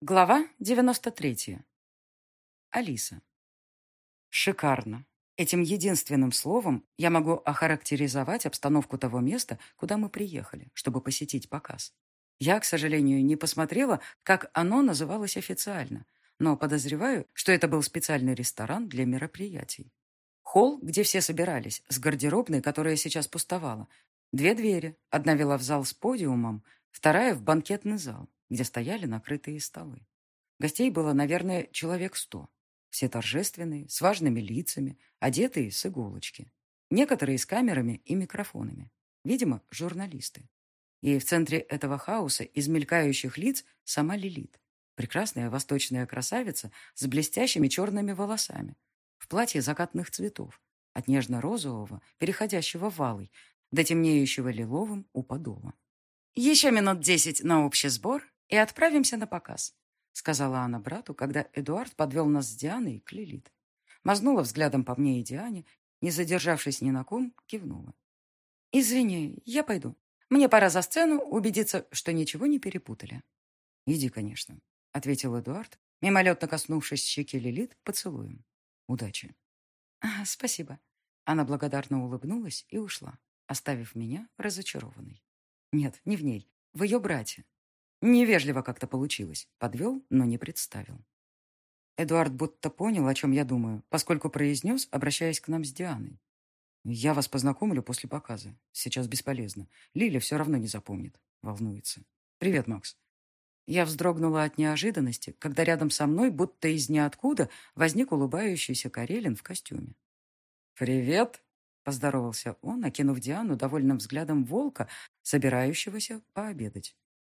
Глава 93. Алиса. Шикарно. Этим единственным словом я могу охарактеризовать обстановку того места, куда мы приехали, чтобы посетить показ. Я, к сожалению, не посмотрела, как оно называлось официально, но подозреваю, что это был специальный ресторан для мероприятий. Холл, где все собирались, с гардеробной, которая сейчас пустовала. Две двери. Одна вела в зал с подиумом, вторая в банкетный зал, где стояли накрытые столы. Гостей было, наверное, человек 100. Все торжественные, с важными лицами, одетые с иголочки. Некоторые с камерами и микрофонами. Видимо, журналисты. И в центре этого хаоса из мелькающих лиц сама Лилит. Прекрасная восточная красавица с блестящими черными волосами. В платье закатных цветов. От нежно-розового, переходящего в алый, до темнеющего лиловым у подола. «Еще минут 10 на общий сбор, и отправимся на показ», сказала она брату, когда Эдуард подвел нас с Дианой к Лилит. Мазнула взглядом по мне и Диане, не задержавшись ни на ком, кивнула. «Извини, я пойду. Мне пора за сцену убедиться, что ничего не перепутали». «Иди, конечно», — ответил Эдуард, мимолетно коснувшись щеки Лилит поцелуем. «Удачи». «Спасибо». Она благодарно улыбнулась и ушла, оставив меня разочарованной. Нет, не в ней, в ее брате. Невежливо как-то получилось. Подвел, но не представил. Эдуард будто понял, о чем я думаю, поскольку произнес, обращаясь к нам с Дианой. «Я вас познакомлю после показа. Сейчас бесполезно. Лиля все равно не запомнит. Волнуется. Привет, Макс». Я вздрогнула от неожиданности, когда рядом со мной, будто из ниоткуда, возник улыбающийся Карелин в костюме. «Привет!» — поздоровался он, окинув Диану довольным взглядом волка, собирающегося пообедать.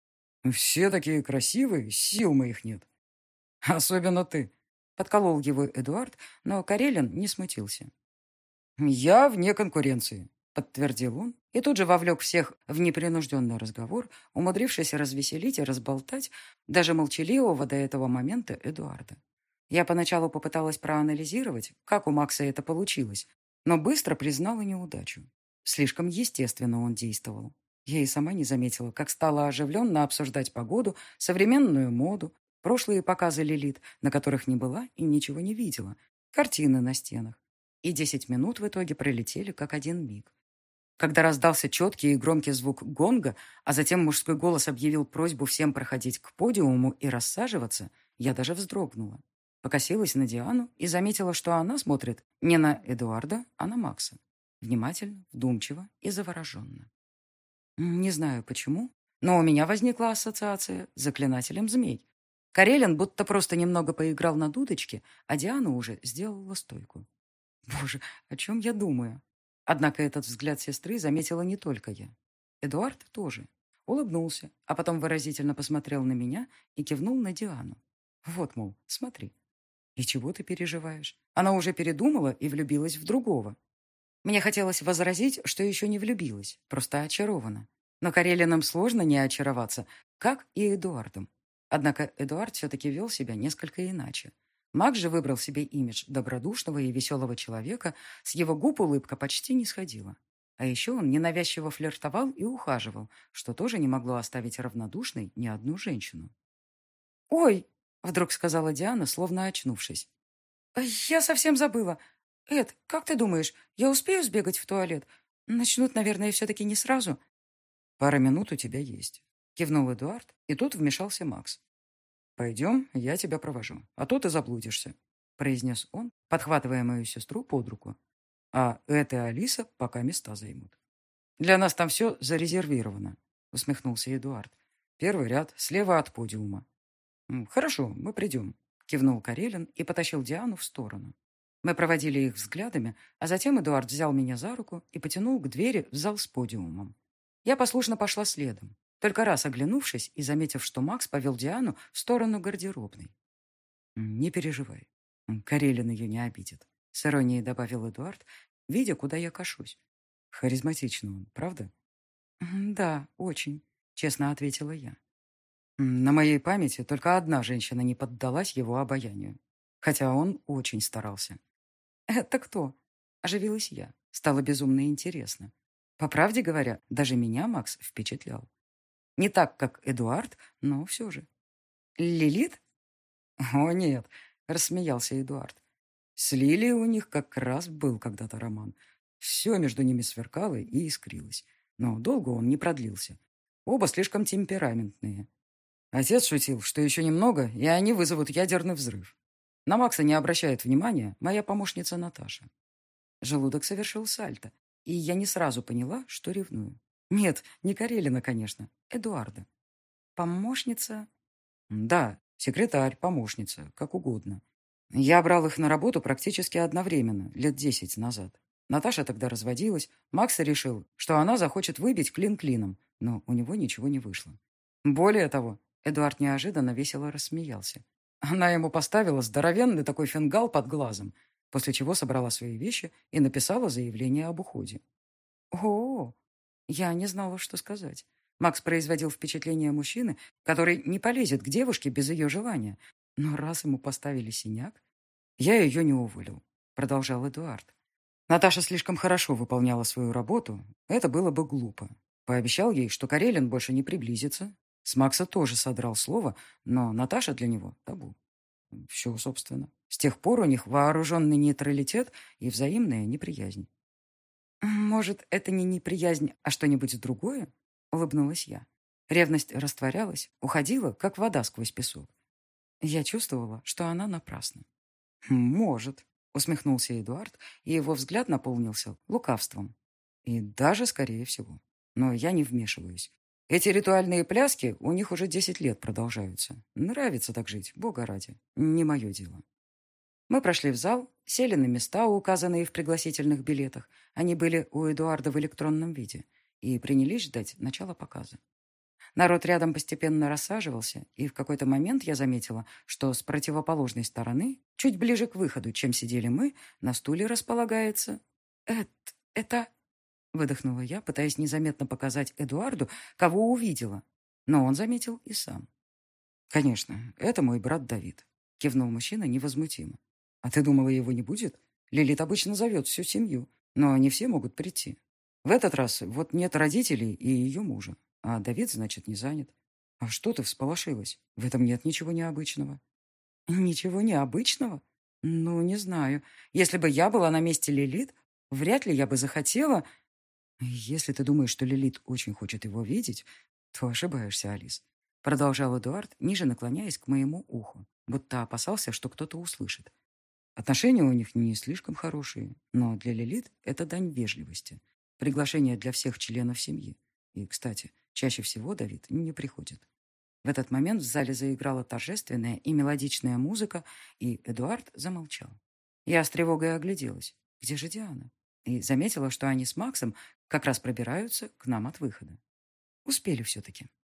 «Все такие красивые, сил моих нет. Особенно ты», — подколол его Эдуард, но Карелин не смутился. «Я вне конкуренции», — подтвердил он, и тут же вовлек всех в непринужденный разговор, умудрившись развеселить и разболтать даже молчаливого до этого момента Эдуарда. Я поначалу попыталась проанализировать, как у Макса это получилось, но быстро признала неудачу. Слишком естественно он действовал. Я и сама не заметила, как стала оживленно обсуждать погоду, современную моду, прошлые показы Лилит, на которых не была и ничего не видела, картины на стенах. И 10 минут в итоге пролетели как один миг. Когда раздался четкий и громкий звук гонга, а затем мужской голос объявил просьбу всем проходить к подиуму и рассаживаться, я даже вздрогнула. Покосилась на Диану и заметила, что она смотрит не на Эдуарда, а на Макса. Внимательно, вдумчиво и завороженно. Не знаю почему, но у меня возникла ассоциация с заклинателем змей. Карелин будто просто немного поиграл на дудочке, а Диана уже сделала стойку. Боже, о чем я думаю? Однако этот взгляд сестры заметила не только я. Эдуард тоже. Улыбнулся, а потом выразительно посмотрел на меня и кивнул на Диану. Вот, мол, смотри. И чего ты переживаешь? Она уже передумала и влюбилась в другого. Мне хотелось возразить, что еще не влюбилась, просто очарована. Но Карелиным сложно не очароваться, как и Эдуардом. Однако Эдуард все-таки вел себя несколько иначе. Мак же выбрал себе имидж добродушного и веселого человека, с его губ улыбка почти не сходила. А еще он ненавязчиво флиртовал и ухаживал, что тоже не могло оставить равнодушной ни одну женщину. «Ой!» — вдруг сказала Диана, словно очнувшись. «Я совсем забыла. Эд, как ты думаешь, я успею сбегать в туалет? Начнут, наверное, все-таки не сразу». «Пара минут у тебя есть», — кивнул Эдуард, и тут вмешался Макс. «Пойдем, я тебя провожу, а то ты заблудишься», — произнес он, подхватывая мою сестру под руку. «А эта Алиса пока места займут». «Для нас там все зарезервировано», — усмехнулся Эдуард. «Первый ряд, слева от подиума». «Хорошо, мы придем», — кивнул Карелин и потащил Диану в сторону. Мы проводили их взглядами, а затем Эдуард взял меня за руку и потянул к двери в зал с подиумом. Я послушно пошла следом, только раз оглянувшись и заметив, что Макс повел Диану в сторону гардеробной. «Не переживай, Карелин ее не обидит», — с иронией добавил Эдуард, видя, куда я кашусь. «Харизматичный он, правда?» «Да, очень», — честно ответила я. На моей памяти только одна женщина не поддалась его обаянию, хотя он очень старался. «Это кто?» — оживилась я. Стало безумно интересно. По правде говоря, даже меня Макс впечатлял. Не так, как Эдуард, но все же. Лилит? О, нет, рассмеялся Эдуард. С Лилией у них как раз был когда-то роман. Все между ними сверкало и искрилось. Но долго он не продлился. Оба слишком темпераментные. Отец шутил, что еще немного, и они вызовут ядерный взрыв. На Макса не обращает внимания моя помощница Наташа. Желудок совершил сальто, и я не сразу поняла, что ревную. Нет, не Карелина, конечно, Эдуарда. Помощница? Да, секретарь, помощница, как угодно. Я брал их на работу практически одновременно, лет 10 назад. Наташа тогда разводилась, Макс решил, что она захочет выбить клин клином, но у него ничего не вышло. Более того, Эдуард неожиданно весело рассмеялся. Она ему поставила здоровенный такой фингал под глазом, после чего собрала свои вещи и написала заявление об уходе. О, я не знала, что сказать. Макс производил впечатление мужчины, который не полезет к девушке без ее желания. Но раз ему поставили синяк... Я ее не уволил, продолжал Эдуард. Наташа слишком хорошо выполняла свою работу. Это было бы глупо. Пообещал ей, что Карелин больше не приблизится. С Макса тоже содрал слово, но Наташа для него табу. Все, собственно. С тех пор у них вооруженный нейтралитет и взаимная неприязнь. «Может, это не неприязнь, а что-нибудь другое?» — улыбнулась я. Ревность растворялась, уходила, как вода сквозь песок. Я чувствовала, что она напрасна. «Может», — усмехнулся Эдуард, и его взгляд наполнился лукавством. «И даже, скорее всего. Но я не вмешиваюсь. Эти ритуальные пляски у них уже 10 лет продолжаются. Нравится так жить, бога ради. Не мое дело». Мы прошли в зал, сели на места, указанные в пригласительных билетах. Они были у Эдуарда в электронном виде. И принялись ждать начала показа. Народ рядом постепенно рассаживался, и в какой-то момент я заметила, что с противоположной стороны, чуть ближе к выходу, чем сидели мы, на стуле располагается... Это... Выдохнула я, пытаясь незаметно показать Эдуарду, кого увидела. Но он заметил и сам. «Конечно, это мой брат Давид», — кивнул мужчина невозмутимо. «А ты думала, его не будет? Лилит обычно зовет всю семью, но не все могут прийти. В этот раз вот нет родителей и ее мужа, а Давид, значит, не занят. А что ты всполошилась? В этом нет ничего необычного». «Ничего необычного? Ну, не знаю. Если бы я была на месте Лилит, вряд ли я бы захотела...» «Если ты думаешь, что Лилит очень хочет его видеть, то ошибаешься, Алис», — продолжал Эдуард, ниже наклоняясь к моему уху, будто опасался, что кто-то услышит. Отношения у них не слишком хорошие, но для Лилит это дань вежливости. Приглашение для всех членов семьи. И, кстати, чаще всего Давид не приходит. В этот момент в зале заиграла торжественная и мелодичная музыка, и Эдуард замолчал. Я с тревогой огляделась. Где же Диана? И заметила, что они с Максом как раз пробираются к нам от выхода. Успели все-таки.